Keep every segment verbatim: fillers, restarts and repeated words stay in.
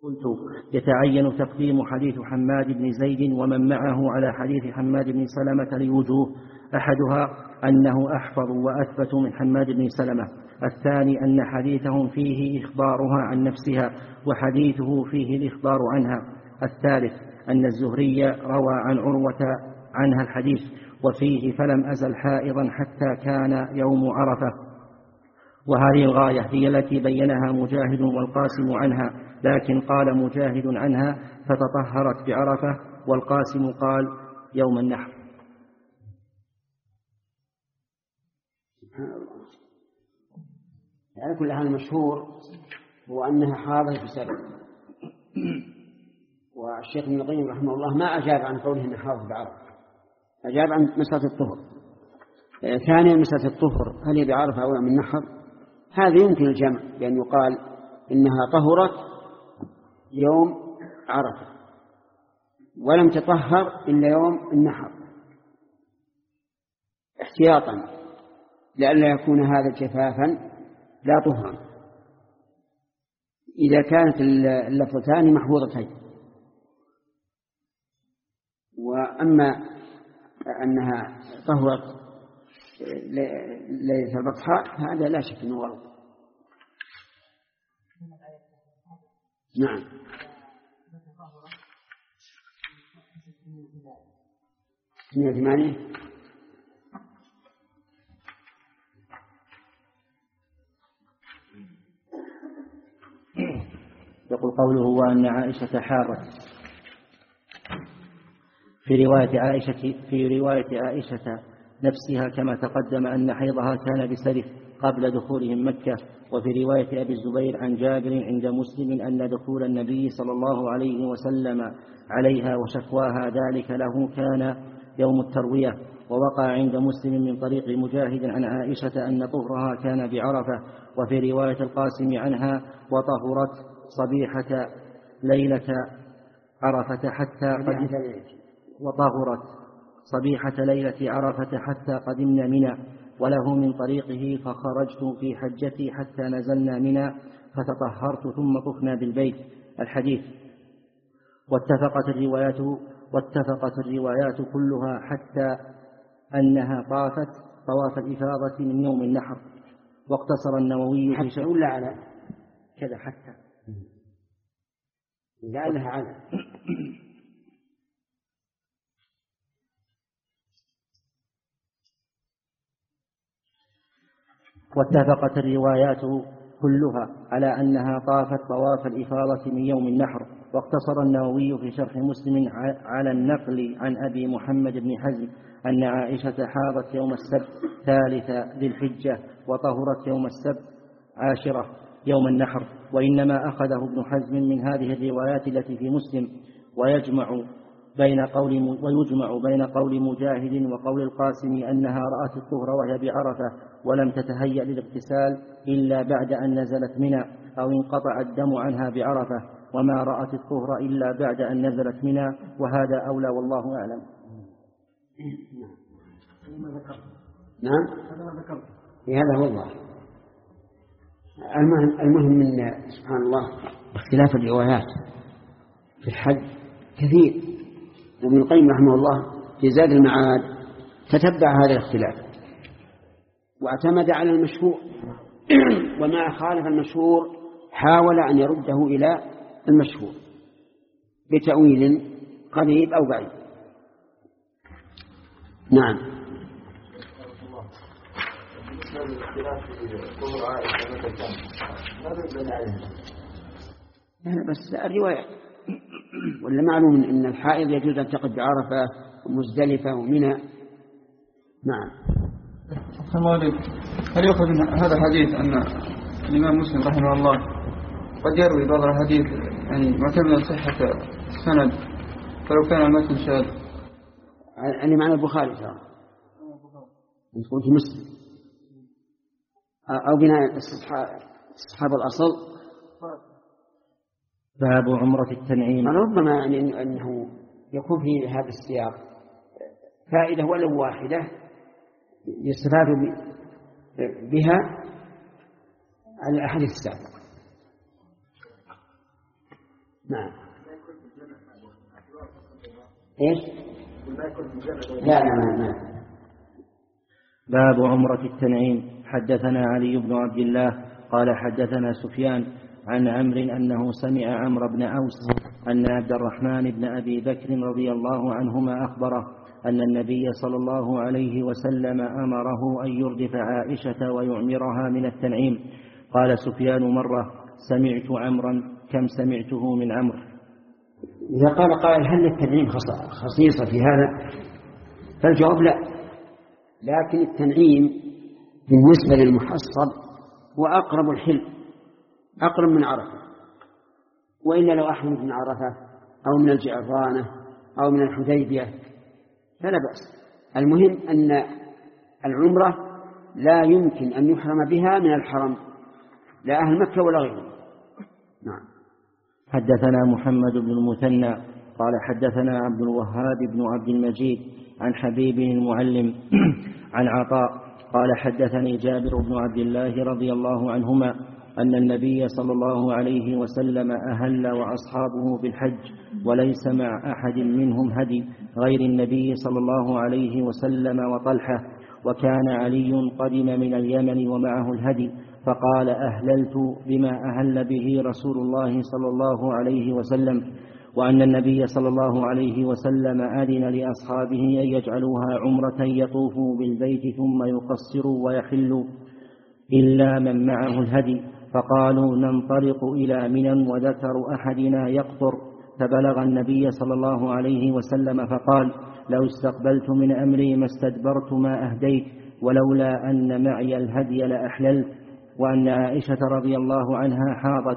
قلت يتعين تقديم حديث حماد بن زيد ومن معه على حديث حماد بن سلمة لوجوه: أحدها أنه أحفظ وأثبت من حماد بن سلمة، الثاني أن حديثهم فيه إخبارها عن نفسها وحديثه فيه الإخبار عنها، الثالث أن الزهري روى عن عروة عنها الحديث وفيه فلم أزل حائضا حتى كان يوم عرفة. وهذه الغاية هي التي بينها مجاهد والقاسم عنها، لكن قال مجاهد عنها فتطهرت بعرفة، والقاسم قال يوم النحر. يعني كل هذا المشهور هو أنها حاضت بسبب، والشيخ ابن القيم رحمه الله ما أجاب عن قوله أنها حاضت بعرفة، أجاب عن مسألة الطهر. ثانيا مسألة الطهر هل هي بعرفة أو من النحر؟ هذا يمكن الجمع بأن يقال إنها طهرت يوم عرفة ولم تطهر إلا يوم النحر احتياطا لئلا يكون هذا جفافا لا طهرا، إذا كانت اللفظتان محفوظتين. وأما أنها طهرت ليلة البطحاء هذا لا شك أنه غلط. نعم. اثنين وثمانين يقول قوله وأن عائشة حارت. في رواية عائشة في رواية عائشة نفسها كما تقدم أن حيضها كان بسرف قبل دخولهم مكة. وفي رواية أبي الزبير عن جابر عند مسلم أن دخول النبي صلى الله عليه وسلم عليها وشكواها ذلك له كان يوم التروية. ووقع عند مسلم من طريق مجاهد عن عائشة أن طهرها كان بعرفة. وفي رواية القاسم عنها وطهرت صبيحة ليلة عرفة حتى قد وطهرت صبيحة ليلة عرفة حتى قدمنا منى. وله من طريقه فخرجت في حجتي حتى نزلنا منى فتطهرت ثم طفنا بالبيت. الحديث. واتفقت الروايات واتفقت الروايات كلها حتى أنها طافت طواف الإفاضة من يوم النحر. واقتصر النووي حتى في ولا على كذا حتى لعلها على واتفقت الروايات كلها على أنها طافت طواف الإفاضة من يوم النحر. واقتصر النووي في شرح مسلم على النقل عن أبي محمد بن حزم أن عائشة حاضت يوم السبت ثالث ذي الحجة وطهرت يوم السبت عاشرة يوم النحر. وإنما أخذه ابن حزم من هذه الروايات التي في مسلم ويجمع بين قول ويجمع بين قول مجاهد وقول القاسم أنها رأت الطهر وهي بعرفة ولم تتهيأ للاغتسال إلا بعد أن نزلت منى أو انقطع الدم عنها بعرفة، وما رأت الطهر إلا بعد أن نزلت منى، وهذا أولى والله أعلم. نعم هذا هو الله. المهم, المهم من سبحان الله اختلاف الروايات في الحج كثير. وابن القيم رحمه الله في زاد المعاد تتبع هذا الاختلاف واعتمد على المشهور وما خالف المشهور حاول أن يرده إلى المشهور بتأويل قريب أو بعيد. نعم. يعني بس الرواية ولا معلوم أن الحائض يجوز أن تقف بعرفة ومزدلفة ومنى. نعم. هل يؤخذ من هذا الحديث أن الإمام مسلم رحمه الله قد يروي بعض الحديث يعني معتمدا صحة السند فلو كان المتن شاذ؟ يعني معنى البخاري ترى يقول في مسلم أو بناء استصحاب الأصل. باب عمرة التنعيم. ربما يعني أنه يكون في هذا السياق فائدة ولو واحدة يستفاد بها على الأحاديث السابقة. نعم. إيش؟ لا لا لا. باب عمرة التنعيم. حدثنا علي بن عبد الله قال حدثنا سفيان عن عمرو أنه سمع عمرو بن أوس أن عبد الرحمن بن أبي بكر رضي الله عنهما أخبره أن النبي صلى الله عليه وسلم أمره أن يردف عائشة ويعمرها من التنعيم. قال سفيان مرة: سمعت عمرا كم سمعته من عمرو. إذا قال قائل هل التنعيم خصيصة في هذا؟ فالجواب لا، لكن التنعيم بالنسبة للمحصب هو أقرب الحل، أقرب من عرفة، وإلا لو أحرم من عرفة أو من الجعرانة أو من الحديبية فلا بأس. المهم أن العمرة لا يمكن أن يحرم بها من الحرم، لا أهل مكة ولا غيره. نعم. حدثنا محمد بن المثنى قال حدثنا عبد الوهاب بن عبد المجيد عن حبيب المعلم عن عطاء قال حدثني جابر بن عبد الله رضي الله عنهما أن النبي صلى الله عليه وسلم أهل وأصحابه بالحج وليس مع أحد منهم هدي غير النبي صلى الله عليه وسلم وطلحة، وكان علي قدم من اليمن ومعه الهدي، فقال: أهللت بما أهل به رسول الله صلى الله عليه وسلم، وأن النبي صلى الله عليه وسلم أذن لأصحابه أن يجعلوها عمرة يطوفوا بالبيت ثم يقصروا ويحلوا إلا من معه الهدي. فقالوا: ننطلق إلى منى وذكر أحدنا يقطر، فبلغ النبي صلى الله عليه وسلم فقال: لو استقبلت من أمري ما استدبرت ما أهديت، ولولا أن معي الهدي لأحللت. وأن عائشة رضي الله عنها حاضت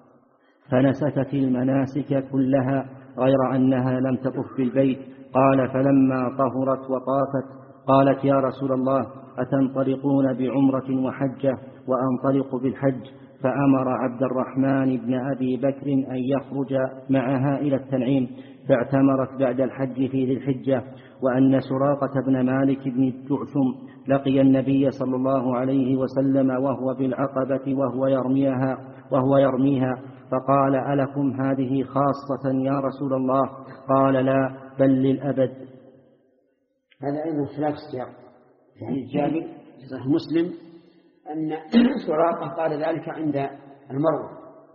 فنسكت المناسك كلها غير أنها لم تطف بالبيت. قال: فلما طهرت وطافت قالت: يا رسول الله، أتنطلقون بعمرة وحجة وأنطلق بالحج؟ فأمر عبد الرحمن بن أبي بكر أن يخرج معها إلى التنعيم، فاعتمرت بعد الحج في ذي الحجة. وأن سراقة بن مالك بن الجعشم لقي النبي صلى الله عليه وسلم وهو بالعقبة وهو يرميها, وهو يرميها فقال: ألكم هذه خاصة يا رسول الله؟ قال: لا، بل للأبد. هذا أيضا خلاف السياق، يعني جابر في صحيح مسلم أن سراقة قال ذلك عند المروة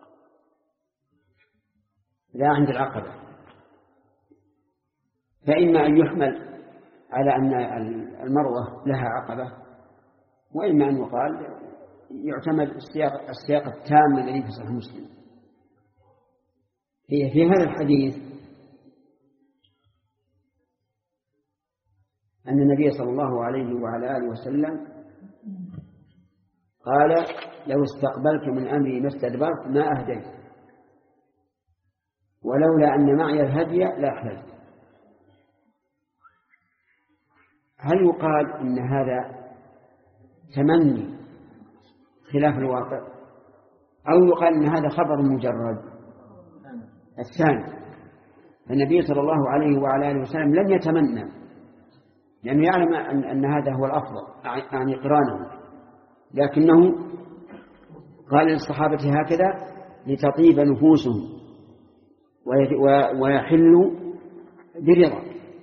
لا عند العقبة، فإما أن يحمل على أن المروة لها عقبة، وإما أن يقال يعتمد السياق, السياق التام الذي في صحيح مسلم. في, في هذا الحديث أن النبي صلى الله عليه وعلى آله وسلم قال: لو استقبلت من أمري ما استدبرت ما أهديت، ولولا أن معي الهدي لأحللت. هل يقال إن هذا تمني خلاف الواقع، أو يقال إن هذا خبر مجرد؟ الثاني، النبي صلى الله عليه وعلى آله وسلم لم يتمنى، لأنه يعلم أن, أن هذا هو الأفضل، يعني قرانه، لكنه قال للصحابة هكذا لتطيب نفوسهم ويحلوا برضا.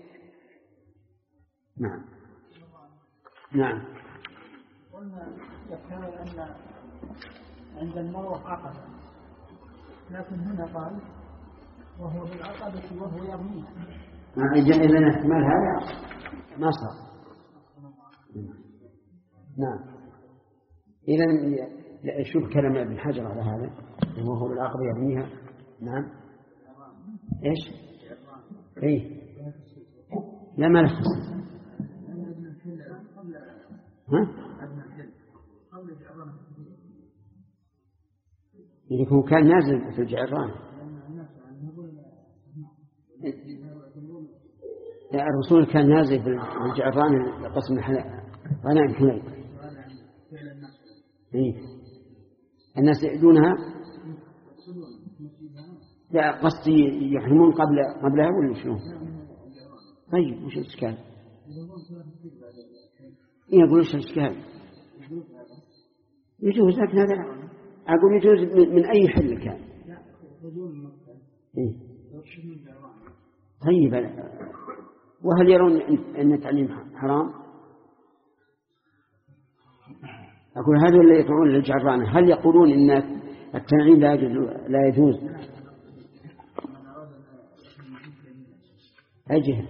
نعم. نعم. قلنا يحتمل أن عند المروة عقبة، لكن هنا قال وهو بالعقبة وهو يرميها. إذن احتمال هذا ما صار. نعم. إذن شوف كلام ابن حجر على هذا، وهو بالعقبة يرميها. نعم. إيش؟ إيه. لا ما نخص. ها؟ يكون كان نازل في الجعران. لا، الرسول كان نازل في الجعران قسم غنائم حنين. إيه. الناس يأدونها. لا، قصدي يحرمون قبل قبلها ولا شنو؟ طيب وش الإشكال؟ إيه يقول وش الإشكال؟ يجوز، لكن هذا أقول يجوز من أي حل كان. طيب، وهل يرون أن التعليم حرام؟ أقول هذا اللي يقولون للجعرانة، هل يقولون إن التنعيم لا يجوز, لا يجوز؟ أجهل.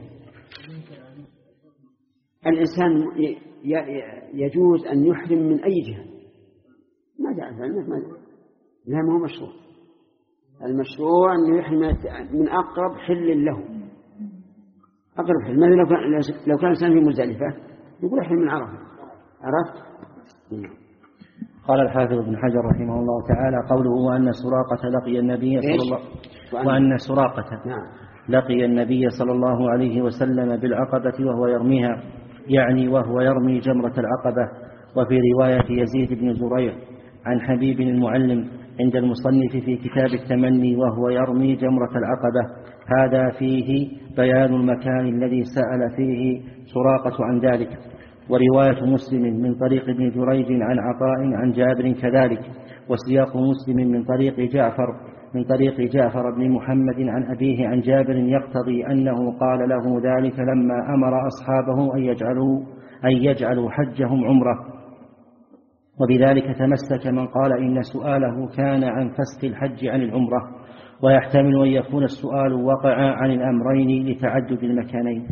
الإنسان يجوز أن يحرم من أي جهة، ما جاء ما لا ما هو مشروع. المشروع أن يحرم من أقرب حل له، أقرب حل. ماذا لو كان لو كان الإنسان في مزدلفة يقول يحرم من عرفة، عرفت؟ قال الحافظ ابن حجر رحمه الله تعالى: قوله وأن سراقة لقي النبي صلى الله وأن سراقة نعم. لقي النبي صلى الله عليه وسلم بالعقبة وهو يرميها، يعني وهو يرمي جمرة العقبة. وفي رواية يزيد بن زريع عن حبيب المعلم عند المصنف في كتاب التمني وهو يرمي جمرة العقبة. هذا فيه بيان المكان الذي سأل فيه سراقة عن ذلك. ورواية مسلم من طريق ابن جريج عن عطاء عن جابر كذلك. وسياق مسلم من طريق جعفر من طريق جعفر بن محمد عن أبيه عن جابر يقتضي أنه قال له ذلك لما أمر أصحابه أن يجعلوا, أن يجعلوا حجهم عمره. وبذلك تمسك من قال إن سؤاله كان عن فسخ الحج عن العمرة، ويحتمل أن يكون السؤال وقع عن الأمرين لتعدد المكانين.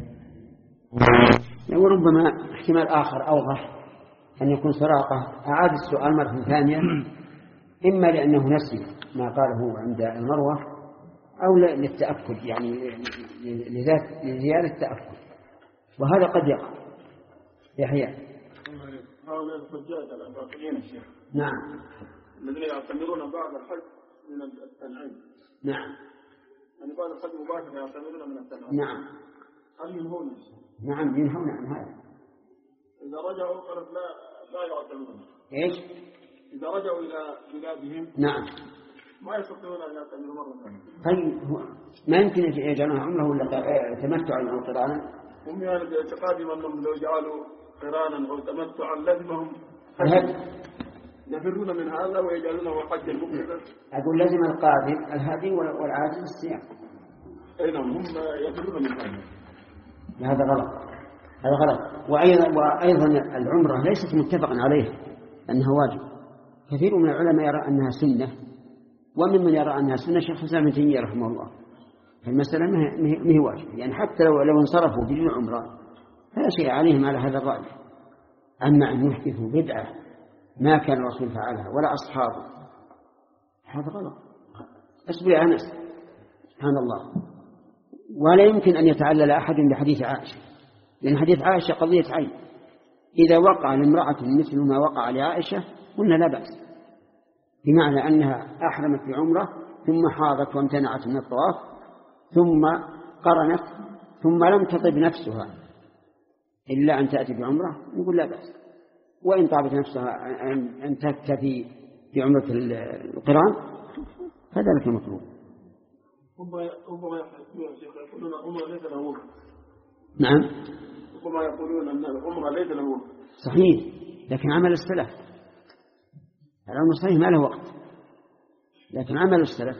وربما احتمال آخر أوضح أن يكون سراقة أعاد السؤال مرة ثانية، إما لأنه نسي ما قاله عند المروة أو للتأكد، يعني لذات لزيادة التأكد، وهذا قد يقع. يحيى هؤلاء الحجاج الباطنين الشيخ نعم الذين يعتمرون بعد الحج من التنعيم، نعم يعني بعد الحج مباشرة يعتمرون من التنعيم، نعم هل ينهون؟ نعم ينهون عن هذا. إذا رجعوا قالت لا لا يعتمرون. إيش؟ إذا رجعوا إلى بلادهم نعم ما يستطيعون أن يعتمروا مرة ثانية. طيب ما يمكن يجعلون عمره ولا تمتعا أو قرانا؟ هم يعني باعتقادهم أنهم لو جعلوا قرانا أو تمتعا لازمهم الهدي، يفرون من هذا ويجعلونه حجا مفردا. أقول لازم القادم الهدي والعاجز الصيام. أي نعم هم يفرون من هذا. هذا غلط، هذا غلط. وأيضا, وأيضا العمرة ليست متفق عليها أنها واجب. كثير من العلماء يرى أنها سنة، وممن يرى أنها سنة شيخ الإسلام ابن تيمية رحمه الله. فالمسألة ما هي واجب، يعني حتى لو لو انصرفوا بدون عمرة فلا شيء عليهم على هذا الرأي. أما أن يحدثوا بدعة ما كان الرسول فعلها ولا أصحابه هذا غلط. اصبر يا أنس، سبحان الله. ولا يمكن أن يتعلل أحد بحديث عائشة، لأن حديث عائشة قضية عين. إذا وقع لامرأة مثل ما وقع لعائشة قلنا لا بأس، بمعنى أنها أحرمت بعمرة ثم حاضت وامتنعت من الطواف ثم قرنت ثم لم تطب نفسها إلا أن تأتي بعمرة، نقول لا بأس. وإن طابت نفسها أن تكتفي بعمرة القران فذلك مطلوب. ربما يقولون العمرة ليس له وقت. نعم ربما يقولون أن العمرة ليس له وقت. صحيح، لكن عمل السلف العمر صحيح ما له وقت، لكن عمل السلف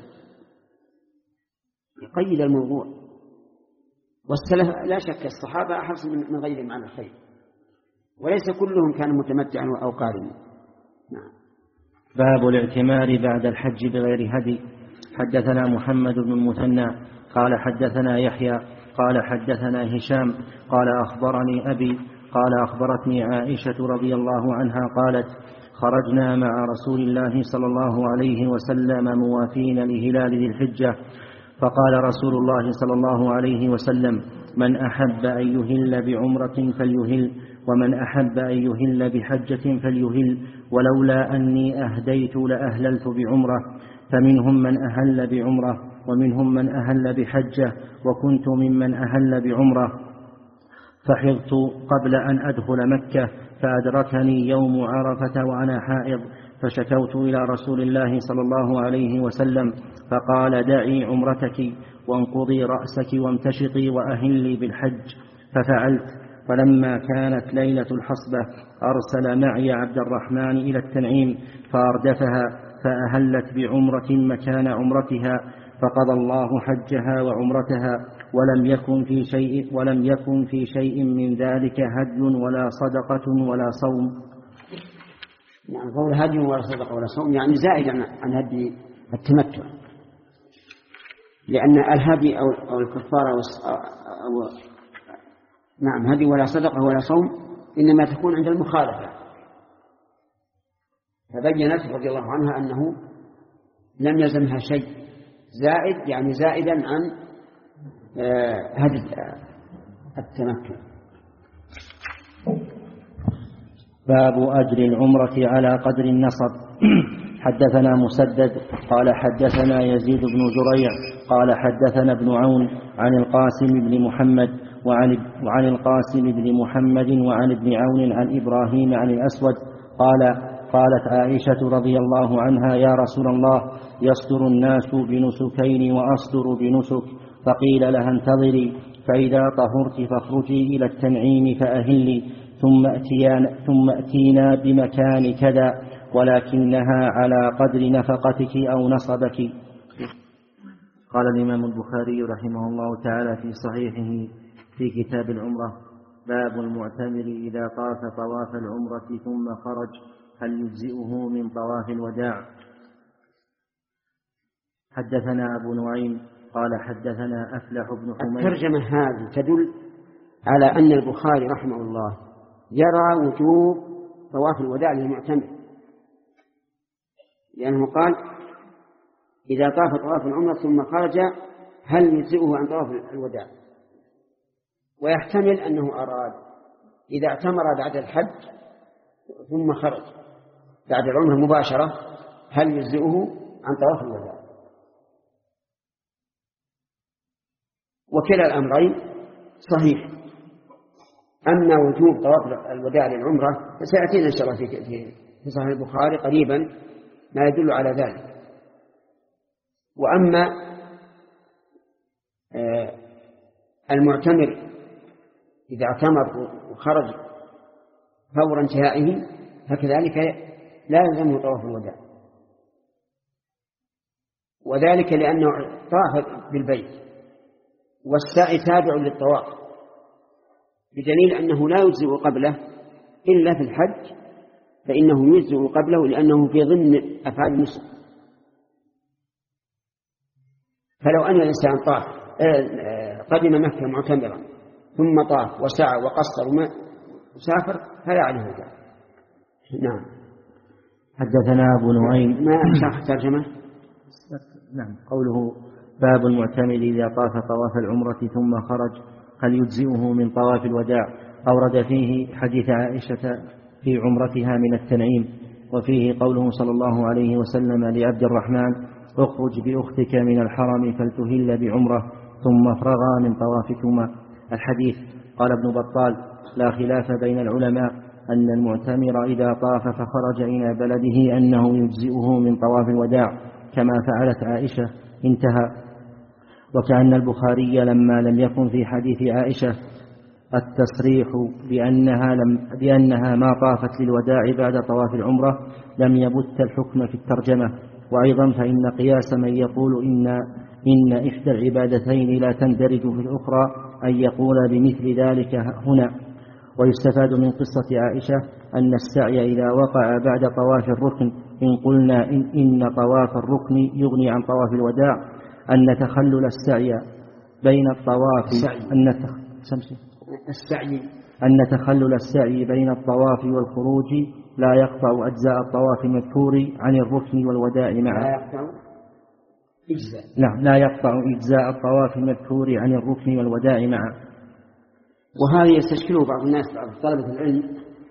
يقيد الموضوع. والسلف لا شك الصحابة أحرص من غيرهم على الخير، وليس كلهم كانوا متمتعا أو قارنا. نعم. باب الاعتمار بعد الحج بغير هدي. حدثنا محمد بن المثنى قال حدثنا يحيى قال حدثنا هشام قال أخبرني أبي قال أخبرتني عائشة رضي الله عنها قالت: خرجنا مع رسول الله صلى الله عليه وسلم موافين لهلال ذي الحجة، فقال رسول الله صلى الله عليه وسلم: من أحب أن يهل بعمرة فليهل، ومن أحب أن يهل بحجة فليهل، ولولا أني أهديت لأهللت بعمرة. فمنهم من أهل بعمرة ومنهم من أهل بحجة، وكنت ممن أهل بعمرة، فحضت قبل أن أدخل مكة، فأدركني يوم عرفة وأنا حائض، فشكوت إلى رسول الله صلى الله عليه وسلم، فقال: دعي عمرتك وانقضي رأسك وامتشطي وأهلي بالحج. ففعلت. فلما كانت ليلة الحصبة أرسل معي عبد الرحمن إلى التنعيم فأردفها، فأهلت بعمرة مكان عمرتها، فقضى الله حجها وعمرتها، ولم يكن في شيء ولم يكن في شيء من ذلك هدي ولا صدقة ولا صوم. يعني قول هدي ولا صدقة ولا صوم يعني زائد عن هدي التمتع، لأن الهدي أو أو الكفارة أو, أو نعم هدي ولا صدقة ولا صوم إنما تكون عند المخالفة. فبينت رضي الله عنها أنه لم يلزمها شيء زائد، يعني زائدا عن هدي التمتع. باب أجر العمرة على قدر النصب. حدثنا مسدد قال حدثنا يزيد بن زريع قال حدثنا ابن عون عن القاسم بن محمد وعن, وعن القاسم بن محمد وعن ابن عون عن إبراهيم عن الأسود قال قالت عائشة رضي الله عنها يا رسول الله يصدر الناس بنسكين وأصدر بنسك، فقيل لها انتظري فإذا طهرت فاخرجي إلى التنعيم فأهلي ثم أتينا, ثم أتينا بمكان كذا ولكنها على قدر نفقتك أو نصبك. قال الإمام البخاري رحمه الله تعالى في صحيحه في كتاب العمرة باب المعتمر إذا طاف طواف العمرة ثم خرج هل يجزئه من طواف الوداع. حدثنا أبو نعيم قال حدثنا أفلح بن حميد. الترجمة هذه تدل على أن البخاري رحمه الله يرى وجوب طواف الوداع للمعتمر، لأنه قال إذا طاف طواف العمرة ثم خرج هل يجزئه عن طواف الوداع، ويحتمل أنه أراد إذا اعتمر بعد الحج ثم خرج بعد العمرة مباشرة هل يجزئه عن طواف الوداع. وكلا الأمرين صحيح. أما وجوب طواف الوداع للعمرة فسيأتينا إن شاء الله في في صحيح البخاري قريبا ما يدل على ذلك. وأما المعتمر إذا اعتمر وخرج فور انتهائه فكذلك لا يلزمه طواف الوداع، وذلك لأنه طاف بالبيت والسعي تابع للطواف، بدليل أنه لا يجزئ قبله إلا في الحج فإنه يجزئ قبله لأنه في ضمن أفعال النسك. فلو أن الإنسان طاف قدم مكة معتمرا ثم طاف وسعى وقصر وسافر فلا عليه ذلك. نعم. حدثنا أبو نعيم ما شرح ترجمة. نعم. قوله باب المعتمر إذا طاف طواف العمرة ثم خرج هل يجزئه من طواف الوداع. أورد فيه حديث عائشة في عمرتها من التنعيم، وفيه قوله صلى الله عليه وسلم لعبد الرحمن اخرج بأختك من الحرم فلتهل بعمرة ثم افرغا من طوافكما. الحديث. قال ابن بطال لا خلاف بين العلماء أن المعتمر إذا طاف فخرج إلى بلده أنه يجزئه من طواف الوداع كما فعلت عائشة. انتهى. وكأن البخاري لما لم يكن في حديث عائشة التصريح بأنها, لم بأنها ما طافت للوداع بعد طواف العمرة لم يبت الحكم في الترجمة. وأيضا فإن قياس من يقول إن, إن إحدى العبادتين لا تندرج في الأخرى أن يقول بمثل ذلك هنا. ويستفاد من قصة عائشة أن السعي إذا وقع بعد طواف الركن إن قلنا إن, إن طواف الركن يغني عن طواف الوداع أن تخلل السعي بين الطواف أن السعي أن تخلل السعي بين الطواف والخروج لا يقطع أجزاء الطواف المذكور عن الركن والوداع معا. لا يقطع إجزاء. نعم لا يقطع إجزاء الطواف المذكور عن الركن والوداع معا. وهذا يستشكله بعض الناس بعض طلبة العلم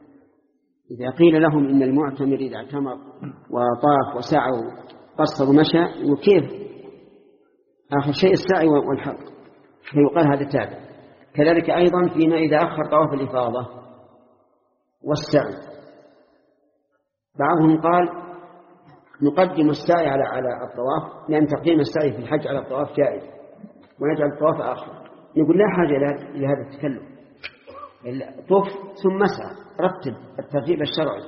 إذا قيل لهم إن المعتمر إذا اعتمر وطاف وسعى وقصر ومشى وكيف آخر شيء السعي والحق فيقال هذا تابع. كذلك أيضا فيما إذا أخر طواف الإفاضة والسعي بعضهم قال نقدم السعي على على الطواف لأن تقديم السعي في الحج على الطواف جائز ونجعل الطواف آخر. يقول لا حاجة إلى هذا التكلم، طف ثم سعى رتب الترتيب الشرعي.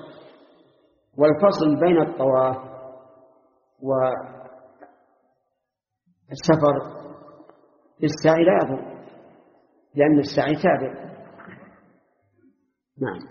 والفصل بين الطواف والسفر السعي لا يضر، لأن السعي تابع. نعم.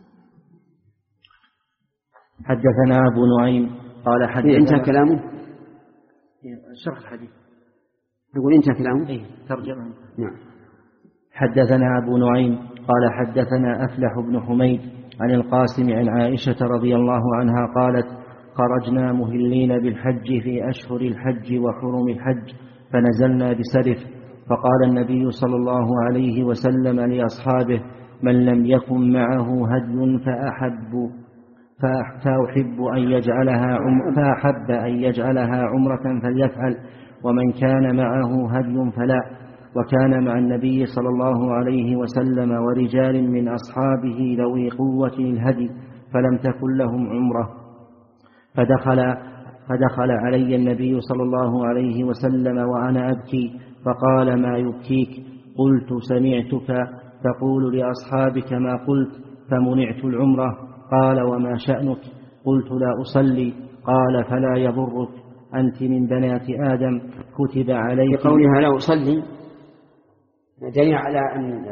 حدثنا أبو نعيم قال حدثنا انتهى كلامه. شرح الحديث يقول انتهى كلامه. إيه ترجمة. نعم. حدثنا أبو نعيم قال حدثنا أفلح بن حميد عن القاسم عن عائشة رضي الله عنها قالت: خرجنا مهلين بالحج في أشهر الحج وحرم الحج، فنزلنا بسرف، فقال النبي صلى الله عليه وسلم لأصحابه: من لم يكن معه هدي فأحب فأحب أن يجعلها عم فأحب أن يجعلها عمرة فليفعل، ومن كان معه هدي فلا. وكان مع النبي صلى الله عليه وسلم ورجال من أصحابه ذوي قوة الهدي، فلم تكن لهم عمرة. فدخل, فدخل علي النبي صلى الله عليه وسلم وأنا أبكي، فقال: ما يبكيك؟ قلت: سمعتك تقول لأصحابك ما قلت فمنعت العمرة. قال: وما شأنك؟ قلت: لا أصلي. قال: فلا يضرك، أنت من بنات آدم، كتب عليك. بقولها لا أصلي دليل على أن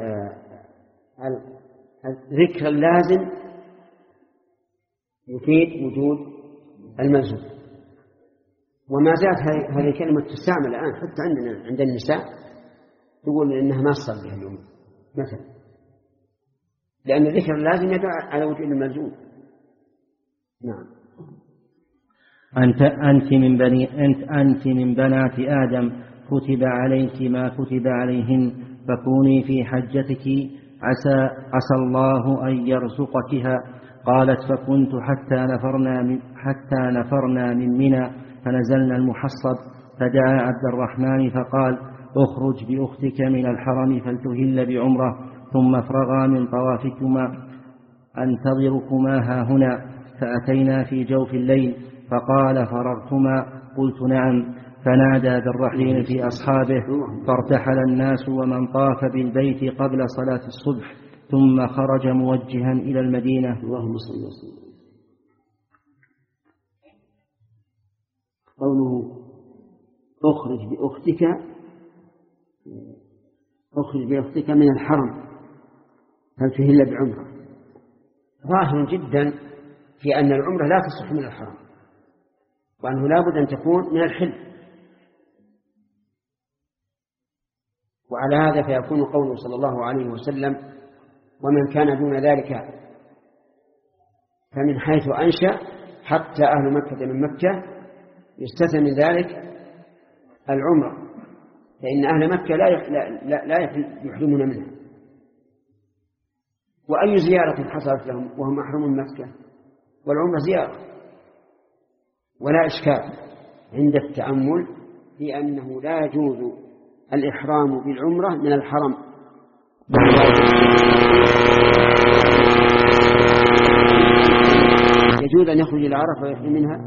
الذكر اللازم يفيد وجود الملزوم. وما زالت هذه الكلمة تستعمل الآن حتى عندنا عند النساء، تقول إنها ما تصلي اليوم مثلا، لأن الذكر اللازم يدل على وجود الملزوم. نعم. أنت أنت من بني أنت أنت من بنات آدم، كتب عليك ما كتب عليهن، فكوني في حجتك عسى عسى الله أن يرزقكها. قالت: فكنت حتى نفرنا من حتى نفرنا من منى فنزلنا المحصب، فدعا عبد الرحمن فقال: اخرج بأختك من الحرم فلتهل بعمرة، ثم افرغا من طوافكما، أنتظركما هاهنا. فأتينا في جوف الليل، فقال: فرغتما؟ قلت: نعم. فنادى بالرحيل في أصحابه، فارتحل الناس ومن طاف بالبيت قبل صلاة الصبح، ثم خرج موجها إلى المدينة. اللهم صل وسلم. قوله اخرج بأختك اخرج بأختك من الحرم فلتهل بعمرة، ظاهر جدا في أن العمرة لا تصح من الحرم، وأنه لا بد أن تكون من الحل. وعلى هذا فيكون قوله صلى الله عليه وسلم: ومن كان دون ذلك فمن حيث أنشأ حتى أهل مكة من مكة، يستثنى من ذلك العمرة، فإن أهل مكة لا لا لا يحرمون منها. وأي زيارة حصلت لهم وهم محروم من مكة؟ والعمرة زيارة. ولا إشكال عند التأمل في أنه لا يجوز الإحرام بالعمرة من الحرم، يجوز أن يخرج إلى عرفة ويحرم منها.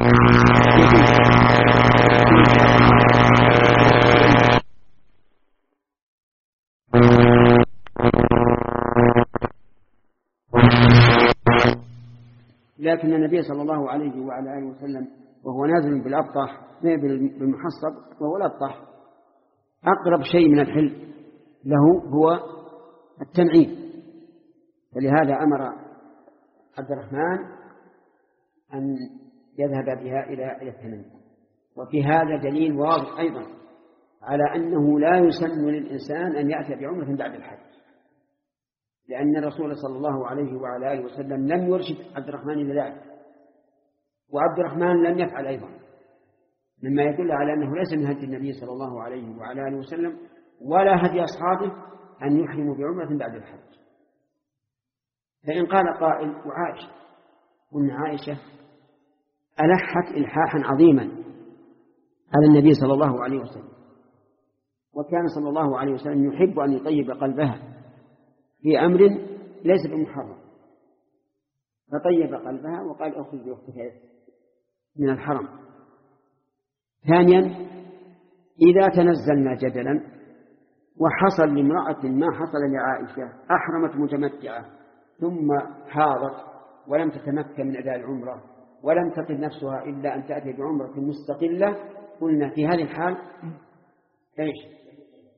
لكن النبي صلى الله عليه وعلى آله وسلم وهو نازل بالأبطح بالمحصب، وهو الأبطح أقرب شيء من الحل له هو التنعيم، فلهذا أمر عبد الرحمن أن يذهب بها إلى إلى التنعيم. وفي هذا دليل واضح أيضا على أنه لا يسن للإنسان أن يأتي بعمرة بعد الحج، لأن الرسول صلى الله عليه وعلى آله وسلم لم يرشد عبد الرحمن إلى ذلك، وعبد الرحمن لم يفعل أيضا، مما يدل على أنه ليس من هدي النبي صلى الله عليه وعلى آله وسلم ولا هدي أصحابه أن يحرموا بعمرة بعد الحج. فإن قال قائل: وعائشة، قلنا عائشة ألحت إلحاحا عظيما على النبي صلى الله عليه وسلم، وكان صلى الله عليه وسلم يحب أن يطيب قلبها في أمر ليس بمحرم، فطيب قلبها وقال: أخرج بأختك من الحرم. ثانيا، إذا تنزلنا جدلا وحصل لامرأة ما حصل لعائشة، أحرمت متمتعة ثم حاضت ولم تتمكن من أداء العمرة ولم تقل نفسها إلا أن تأتي بعمرة مستقلة، قلنا في هذه الحال إيش؟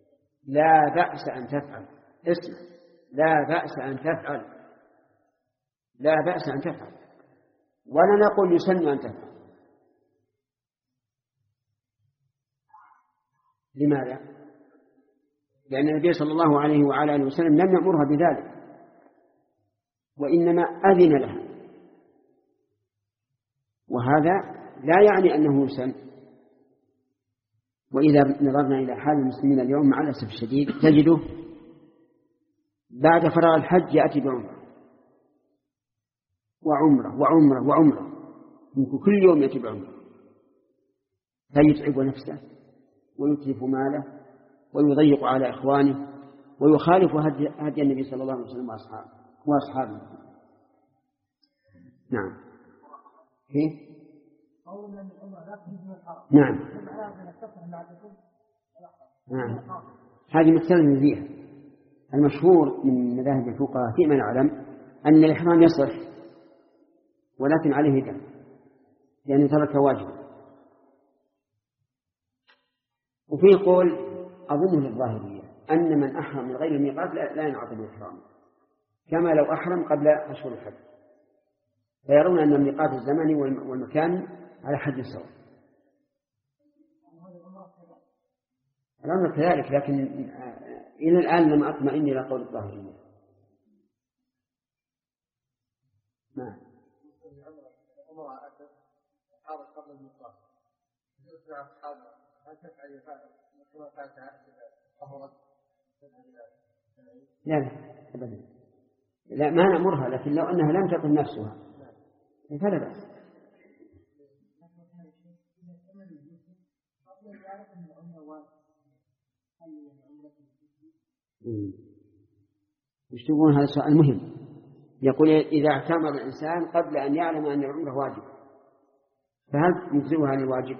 لا بأس أن تفعل، اسمع، لا بأس أن تفعل، لا بأس أن تفعل، ولا نقول يسن أن تفعل. لماذا؟ لأن النبي صلى الله عليه وعلى آله وسلم لم يأمرها بذلك، وإنما أذن لها، وهذا لا يعني أنه يسن. وإذا نظرنا إلى حال المسلمين اليوم مع الأسف الشديد تجده بعد فراغ الحج يأتي بعمرة وعمرة وعمرة وعمرة، يمكن كل يوم يأتي بعمرة، فيتعب نفسه ويتلف ماله ويضيق على إخوانه ويخالف هدي النبي صلى الله عليه وسلم وأصحابه وأصحابه. نعم. كيف؟ نعم. نعم. هذه مسألة فيها. المشهور من مذاهب الفقهاء فيما نعلم أن الإحرام يصح ولكن عليه دم لأنه ترك واجبا. وفي قول أظنه للظاهرية أن من أحرم من غير الميقات لا ينعقد الإحرام كما لو أحرم قبل أشهر الحج، فيرون أن الميقات الزمني والمكان على حد سواء. الأمر كذلك، لكن إلى الآن لم أطمئن إلى قول الظاهرية. نعم. لا لا أبدا، لا ما نأمرها، لكن لو أنها لم تكن نفسها فلا بأس. وش تقول؟ هذا سؤال مهم. يقول إذا اعتمر الإنسان قبل أن يعلم أن العمرة واجب فهل يجزئها عن الواجب؟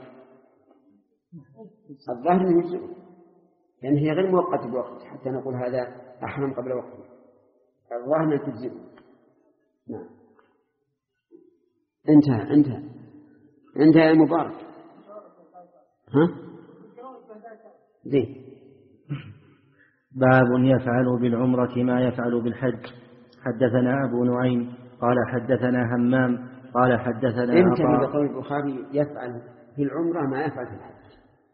الظاهر أنه يجزئه، لأن هي غير موقتة بوقت حتى نقول هذا أحرم قبل وقته. الظاهر أنه تجزئه. نعم. انتهى انتهى انتهى يا مبارك. ها؟ زين. باب يفعل بالعمرة ما يفعل بالحج. حدثنا أبو نعيم قال حدثنا همام قال حدثنا انتهى بقول البخاري يفعل في العمرة ما يفعل في الحج.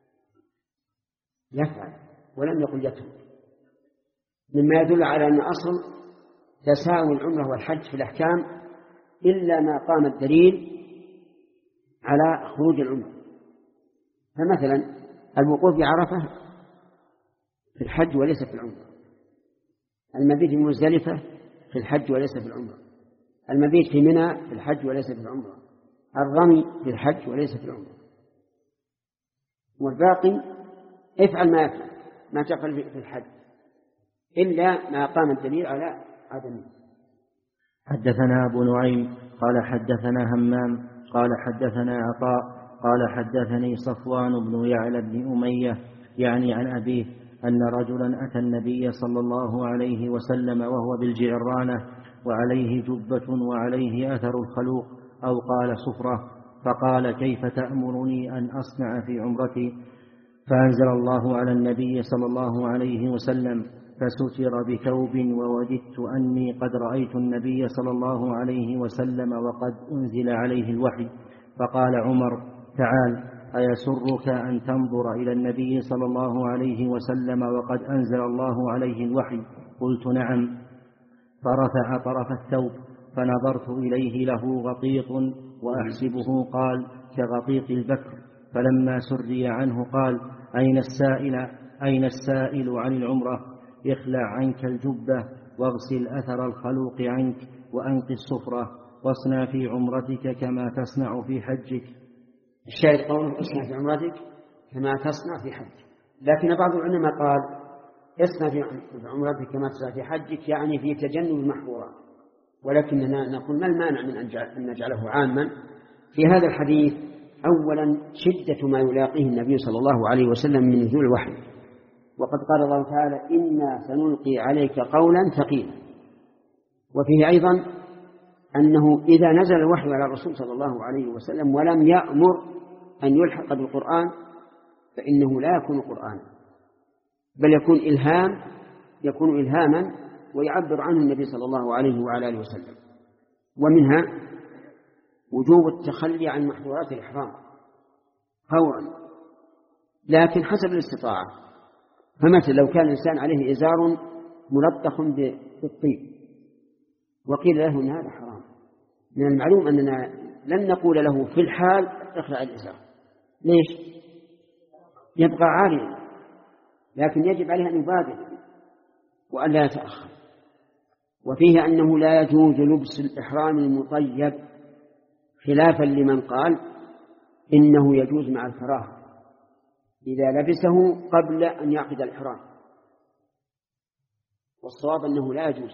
يفعل ولم يقل يترك، مما يدل على أن أصل تساوي العمرة والحج في الأحكام إلا ما قام الدليل على خروج العمرة. فمثلا الوقوف بعرفة في الحج وليس في العمرة، المبيت في مزدلفة في الحج وليس في العمرة، المبيت في منى في الحج وليس في العمرة، الرمي في الحج وليس في العمرة، والباقي افعل ما يفعل ما تفعل في الحج إلا ما قام الدليل على عدمه. حدثنا أبو نعيم قال حدثنا همام قال حدثنا عطاء قال حدثني صفوان بن يعلى بن أمية يعني عن أبيه أن رجلا أتى النبي صلى الله عليه وسلم وهو بالجعرانة وعليه جبة وعليه أثر الخلوق أو قال صفرة، فقال كيف تأمرني أن أصنع في عمرتي؟ فأنزل الله على النبي صلى الله عليه وسلم فستر بثوب ووددت أني قد رأيت النبي صلى الله عليه وسلم وقد أنزل عليه الوحي. فقال عمر تعال أيسرك أن تنظر إلى النبي صلى الله عليه وسلم وقد أنزل الله عليه الوحي؟ قلت نعم. فرفع طرف الثوب فنظرت إليه له غطيط وأحسبه قال كغطيط البكر، فلما سري عنه قال أين السائل أين السائل عن العمرة؟ اخلع عنك الجبة واغسل أثر الخلوق عنك وأنق الصفرة واصنع في عمرتك كما تصنع في حجك. الشاهد قوله اصنع في عمرتك كما تصنع في حجك، لكن بعض العلماء قال اصنع في عمرتك كما تصنع في حجك يعني في تجنب المحظورات، ولكننا نقول ما المانع من أن نجعله عاما في هذا الحديث؟ أولا شدة ما يلاقيه النبي صلى الله عليه وسلم من نزول الوحي، وقد قال الله تعالى إنا سنلقي عليك قولا ثقيلا، وفيه أيضا أنه إذا نزل الوحي على الرسول صلى الله عليه وسلم ولم يأمر أن يلحق بالقرآن فإنه لا يكون قرآنا، بل يكون إلهام يكون إلهاما ويعبر عنه النبي صلى الله عليه وعلى آله وسلم. ومنها وجوب التخلي عن محظورات الإحرام فورا، لكن حسب الاستطاعة. فمثل لو كان الإنسان عليه إزار ملطخ بالطيب وقيل له أن هذا حرام، من المعلوم أننا لن نقول له في الحال اخلع الإزار، ليش؟ يبقى عاليا، لكن يجب عليه أن يبادر وأن لا يتأخر. وفيه أنه لا يجوز لبس الإحرام المطيب، خلافا لمن قال إنه يجوز مع الكراهة إذا لبسه قبل أن يعقد الإحرام. والصواب أنه لا يجوز،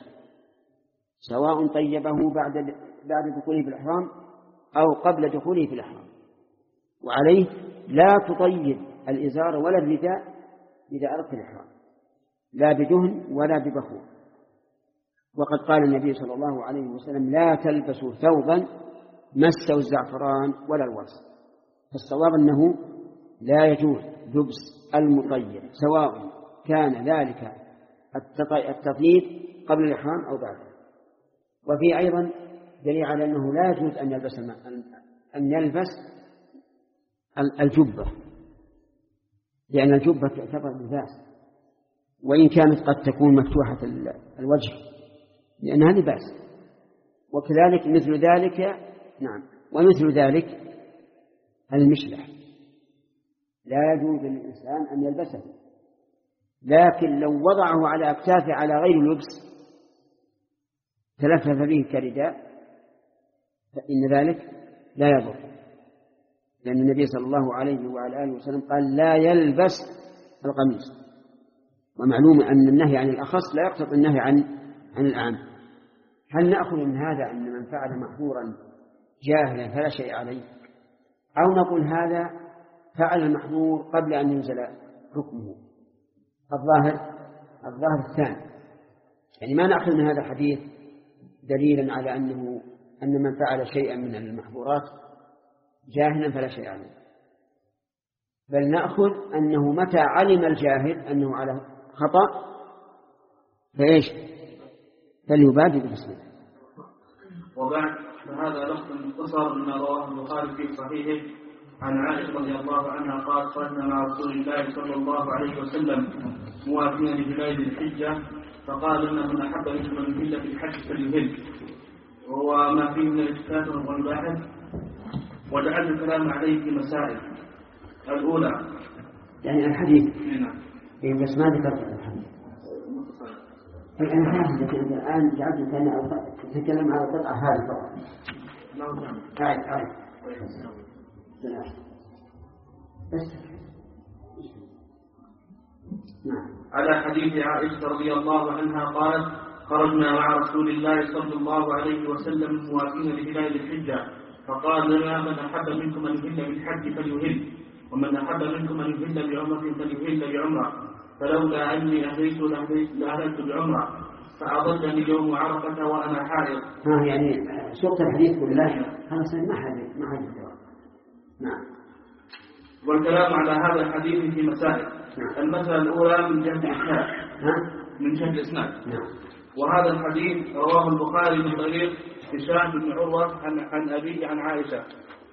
سواء طيبه بعد بعد دخوله في الإحرام أو قبل دخوله في الإحرام. وعليه لا تطيب الإزار ولا الرداء إذا أردت الإحرام، لا بدهن ولا ببخور. وقد قال النبي صلى الله عليه وسلم لا تلبسوا ثوبا مسه الزعفران ولا الورس. فالصواب أنه لا يجوز لبس المطيب سواء كان ذلك التطيب قبل الإحرام أو بعده. وفي أيضا دليل على أنه لا يجوز أن يلبس أن يلبس الجبة، لأن الجبة تعتبر لباس وإن كانت قد تكون مفتوحة الوجه لأنها لباس. وكذلك مثل ذلك نعم ومثل ذلك المشلح لا يجوز للإنسان أن يلبسه، لكن لو وضعه على أكتافه على غير لبس تلفف به كرداء فإن ذلك لا يضر، لأن النبي صلى الله عليه وعلى آله وسلم قال لا يلبس القميص. ومعلوم أن النهي عن الأخص لا يقتضي النهي عن عن العام. هل نأخذ من هذا أن من فعل محظورا جاهلا فلا شيء عليه، أو نقول هذا فعل المحظور قبل أن ينزل حكمه؟ الظاهر الظاهر الثاني، يعني ما نأخذ من هذا الحديث دليلا على أنه أن من فعل شيئا من المحظورات جاهلا فلا شيء عليه، بل نأخذ أنه متى علم الجاهل أنه على خطأ فإيش فليبادر بالتسليم. وبعد فهذا لفظ مختصر مما رواه البخاري في صحيحه عن عائشة رضي الله عنها قال خرجنا مع رسول الله صلى الله عليه وسلم موافين لهلال الحجة فقال إنه من أحب منكم أن يهل في الحج فليهل، وهو ما فيه من الإشكال والباحث. وجعلت الكلام عليه في مسائل الأولى يعني الحديث نعم إيه بس ما ذكرت الحديث أنا حاسس أنك الآن جعلت كأن تتكلم على القطعة هذه فقط. نعم أعد أعد بس نعم. على حديث عائشة رضي الله عنها قالت خرجنا مع رسول الله صلى الله عليه وسلم موافين لهلال الحجة فقال لنا من أحب منكم أن يهل بالحج فليهل، ومن أحب منكم أن يهل بعمرة فليهل بعمرة، فلولا أني أهلت لأهلت بعمرة فأضلني يوم عرفة وأنا حائض. ها يعني سورة الحديث كلها خلاص ما حد ما حد نعم. والكلام على هذا الحديث في مسائل. نعم. المسألة الأولى من جهة الإسناد من جهة الإسناد نعم. وهذا الحديث رواه البخاري من طريق هشام بن عروة عن, عن أبيه عن عائشة.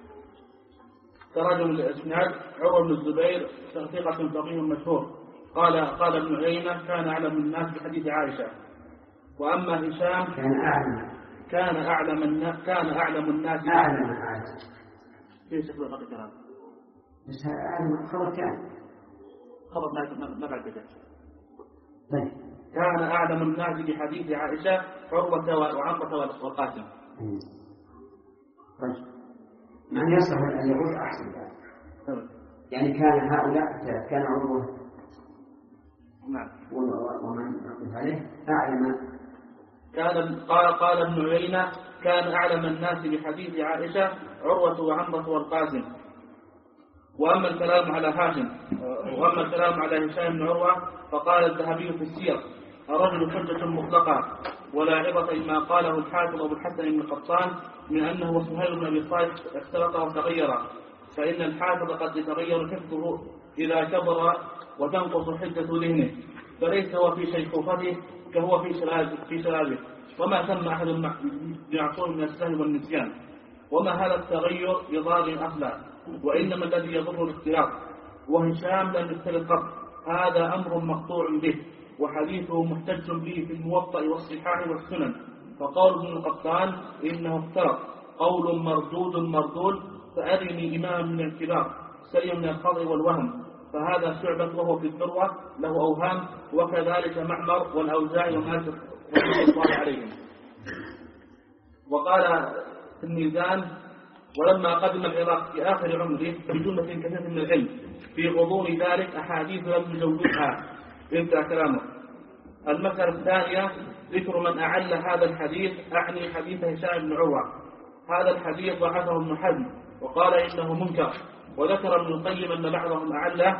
تراجم الإسناد عروة بن الزبير ثقة فقيه مشهور قال قال ابن عيينة كان أعلم الناس بحديث عائشة. وأما هشام كان أعلم كان أعلم الناس كان أعلم الناس أعلم عائشة في شكل هذا الكلام بس أعلم خبر كان خبر ما ما بعد كده. طيب كان أعلم الناس بحديث عائشة عروة وعمرة والقاسم. طيب يعني يصح أن يقول أحسن يعني. يعني كان هؤلاء كان عروة نعم ومن يقف عليه أعلم. كان قال قال ابن عيينة كان أعلم الناس بحديث عائشة عروة وعمرة والقاسم. وأما الكلام على هاشم وأما الكلام على هشام بن عروة فقال الذهبي في السير الرجل حجة مطلقة ولا عبرة لما قاله الحافظ أبو الحسن بن قطان من أنه وسهيل بن أبي صالح اختلط وتغير، فإن الحافظ قد يتغير حفظه إذا كبر وتنقص حدة ذهنه، فليس هو في شيخوخته كهو في شبابه في شبابه وما ثم أحد معصوم من السهو والنسيان. وما هذا التغير بضار أصلا، وإنما الذي يضر الاختلاط. وهشام لم يختلط قط، هذا أمر مقطوع به، وحديثه محتج به في الموطأ والصحاح والسنن. فقول ابن القطان إنه اختلط قول مردود مردود، فأرني إمام من الكبار سليم من الخطأ والوهم، فهذا شعبة وهو في الذروة له أوهام، وكذلك معمر والأوزاعي ومالك رحمه الله عليهم. وقال في الميزان: ولما قدم العراق في آخر عمره بجملة كثيرة من العلم في غضون ذلك أحاديث لم يزودها. انتهى كلامه. المسألة الثانية ذكر من أعل هذا الحديث، أعني حديث هشام بن عروة. هذا الحديث ضعفه ابن حزم وقال إنه منكر، وذكر ابن القيم أن بعضهم أعله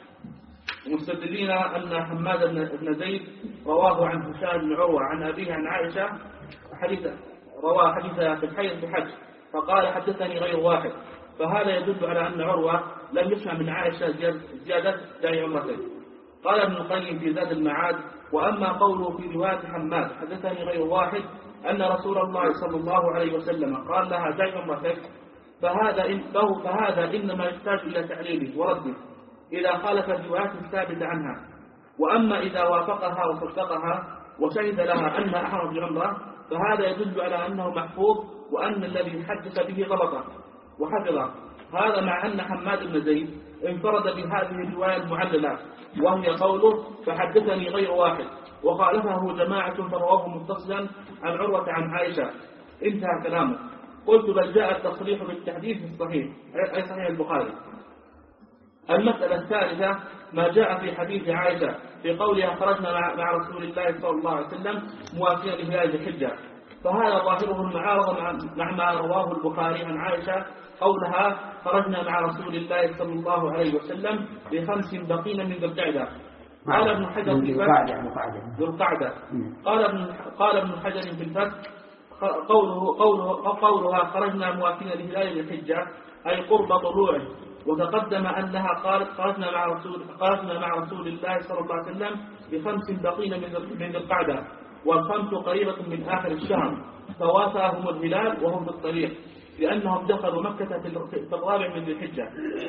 مستدلين أن حماد بن زيد رواه عن هشام بن عروة عن أبيه عن عائشة حديث رواه حديث في الحيض في حج، فقال حدثني غير واحد، فهذا يدل على أن عروة لم يسمع من عائشة زيادة داعي عمرته. قال ابن القيم في زاد المعاد: وأما قوله في رواية حماد حدثني غير واحد أن رسول الله صلى الله عليه وسلم قال لها داعي عمرتك، فهذا إن فهذا إنما يحتاج إلى تعليله ورده إذا خالف الروايات الثابتة عنها. وأما إذا وافقها وصدقها وشهد لها أنها أحرم بعمرة، فهذا يدل على أنه محفوظ، وأن الذي حدث به ضبطه وحفظه. هذا مع أن حماد بن زيد انفرد بهذه الرواية المعللة، وهي قوله فحدثني غير واحد، وخالفه جماعة فرواه متصلا عن عروة عن عائشة. انتهى كلامه. قلت: بل جاء التصريح بالتحديث في الصحيح، أي صحيح البخاري. المسألة الثالثة ما جاء في حديث عائشة في قولها خرجنا مع رسول الله صلى الله عليه وسلم موافيا لهلال الحجة، فهذا ظاهره المعارضة مع ما رواه البخاري عن عائشة قولها خرجنا مع رسول الله صلى الله عليه وسلم بخمس بقين من ذي القعدة. قال ابن حجر في الفتح ذو القعدة قال ابن قال ابن حجر في الفتح قوله قوله قولها خرجنا موافين لهلال الحجة أي قرب طلوعه، وتقدم أنها قالت خرجنا مع رسول خرجنا مع رسول الله صلى الله عليه وسلم بخمس بقين من ذي القعدة، والخمس قريبة من آخر الشهر، فوافاهم الهلال وهم في الطريق لأنهم دخلوا مكة في الرابع من ذي الحجة.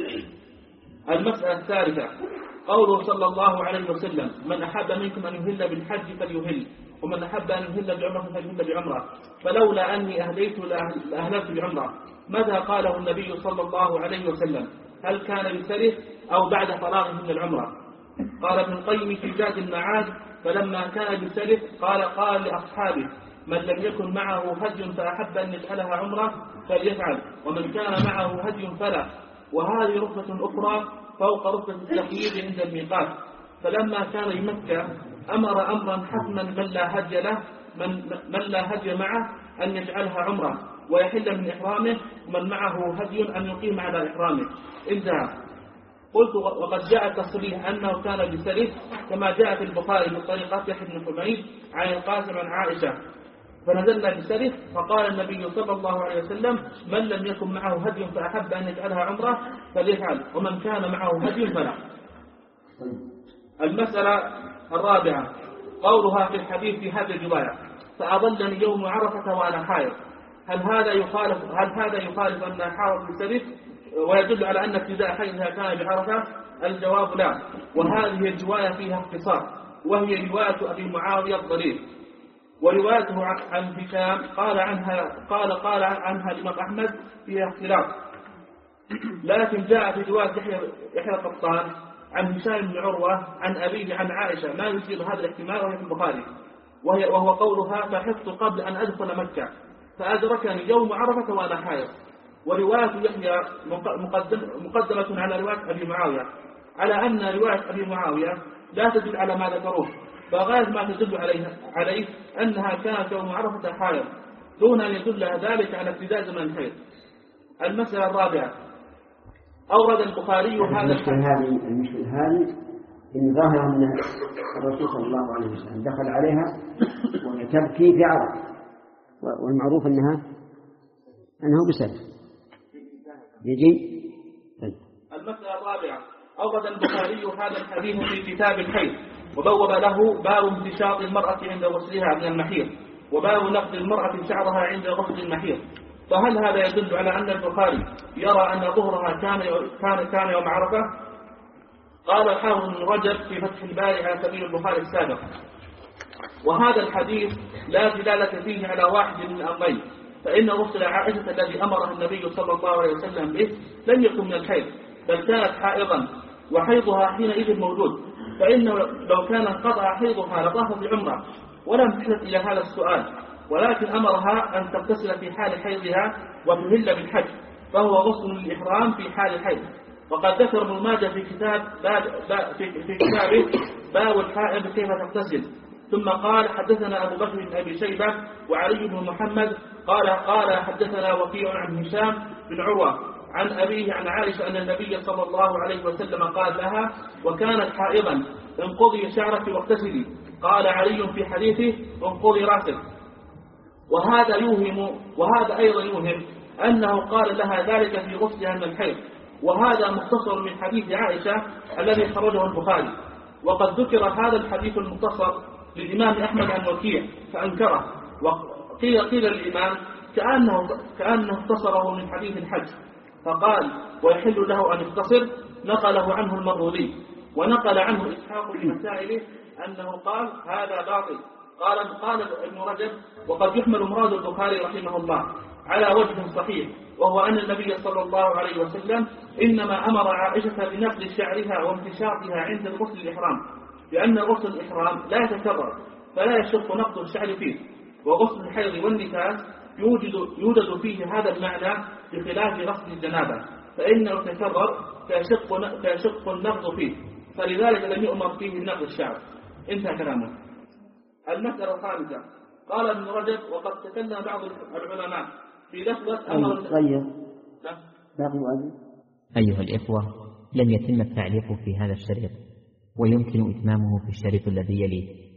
المسألة الثالثة قوله صلى الله عليه وسلم من أحب منكم أن يهل بالحج فليهل، ومن أحب أن يهل بعمرة فليهل بعمرة، فلولا أني أهديت لأهلت بعمرة. ماذا قاله النبي صلى الله عليه وسلم؟ هل كان بسره أو بعد فراغه من العمرة؟ قال ابن القيم في زاد المعاد فلما كان بسره قال قال لأصحابه من لم يكن معه هدي فأحب أن يجعلها عمرة فليفعل، ومن كان معه هدي فلا. وهذه رتبة أخرى فوق رتبة التقييد عند الميقات. فلما كان بمكة أمر أمرا حتما من لا هدي له من, من لا هدي معه أن يجعلها عمرة ويحل من إحرامه، ومن معه هدي أن يقيم على إحرامه. انتهى. قلت وقد جاء التصريح أنه كان بسره كما جاء في البخاري من طريق يحيى بن حميد عن القاسم عن عائشة، فنزلنا بسره فقال النبي صلى الله عليه وسلم من لم يكن معه هدي فأحب أن يجعلها عمرة فليفعل، ومن كان معه هدي فلا. المسألة الرابعة قولها في الحديث في هذه الرواية فأضلني يوم عرفة وأنا حائض. هل هذا يخالف هل هذا يخالف أن حائض بسره ويدل على أن ابتداء حيضها كان بعرفة؟ الجواب لا، وهذه الرواية فيها اختصار، وهي رواية أبي معاوية الضرير، وروايته عن هشام قال عنها قال قال عنها الإمام أحمد فيها اختلاف، لكن جاء في رواية يحيى القطان عن هشام بن عروة عن أبيه عن عائشة ما يثير هذا الاحتمال، وهي في البخاري، وهي وهو قولها فحفظت قبل أن أدخل مكة فأدركني يوم عرفة وأنا حائض. ورواية يحيى مقدم مقدمة على رواية أبي معاوية، على أن رواية أبي معاوية لا تدل على ما ذكروه، فغاية ما تدل عليه, عليه أنها كانت يوم عرفة حائض دون أن يدل ذلك على ابتداء زمن الحيض. المسألة الرابعة أورد البخاري هذا هذه المشكلة هذه إن ظاهر أن الرسول صلى الله عليه وسلم دخل عليها وهي تبكي في عرفة، والمعروف أنها أنه بسبب يجي. المسألة الرابعة أورد البخاري هذا الحديث في كتاب الحيض وبوب له باب امتشاط المرأة عند غسلها من المحيض وباب نقض المرأة شعرها عند غسل المحيض. فهل هذا يدل على أن البخاري يرى أن ظهرها كان كان كان يوم عرفة؟ قال الحافظ بن رجب في فتح الباري على سبيل البخاري السابق: وهذا الحديث لا دلالة فيه على واحد من الأمرين، فإن غسل عائشة الذي أمرها النبي صلى الله عليه وسلم به لم يكن من الحيض، بل كانت حائضا وحيضها حينئذ موجود، فإنه لو كان انقطع حيضها لطافت بعمرة ولم تحدث إلى هذا السؤال، ولكن أمرها أن تغتسل في حال حيضها وتهل بالحج، فهو غسل الإحرام في حال الحيض. وقد ذكر ابن ماجه في كتاب باب في, في كتابه باب الحائض كيف تغتسل، ثم قال: حدثنا أبو بكر بن أبي شيبة وعلي بن محمد قال قال حدثنا وكيع عن هشام بن عروة عن أبيه عن عائشة أن النبي صلى الله عليه وسلم قال لها: وكانت حائضا انقضي شعرك واغتسلي. قال علي في حديثه: انقضي راسك. وهذا يوهم وهذا أيضا يوهم أنه قال لها ذلك في غسلها من الحيض، وهذا مختصر من حديث عائشة الذي خرجه البخاري. وقد ذكر هذا الحديث المختصر للإمام أحمد عن وكيع فأنكره، وقيل قيل الإمام كأنه, كأنه اختصره من حديث الحج فقال: ويحل له أن يختصر. نقله عنه المروذي، ونقل عنه إسحاق في مسائله أنه قال: هذا باطل. قال قال ابن رجب: وقد يحمل مراد البخاري رحمه الله على وجه صحيح، وهو أن النبي صلى الله عليه وسلم إنما أمر عائشة بنقض شعرها وامتشاطها عند غسل الإحرام، لأن غسل الإحرام لا يتكرر فلا يشق نقض الشعر فيه، وغسل الحيض والنفاس يوجد, يوجد فيه هذا المعنى بخلاف غسل الجنابة، فإنه تكرر فيشق, فيشق النقض فيه، فلذلك لم يؤمر فيه نقض الشعر. انتهى كلامه. المسألة الخامسة: قال ابن رجب: وقد تكلم بعض العلماء في لفظة أمر طيب. أيها الإخوة، لم يتم التعليق في هذا الشريط، ويمكن إتمامه في الشريط الذي يليه.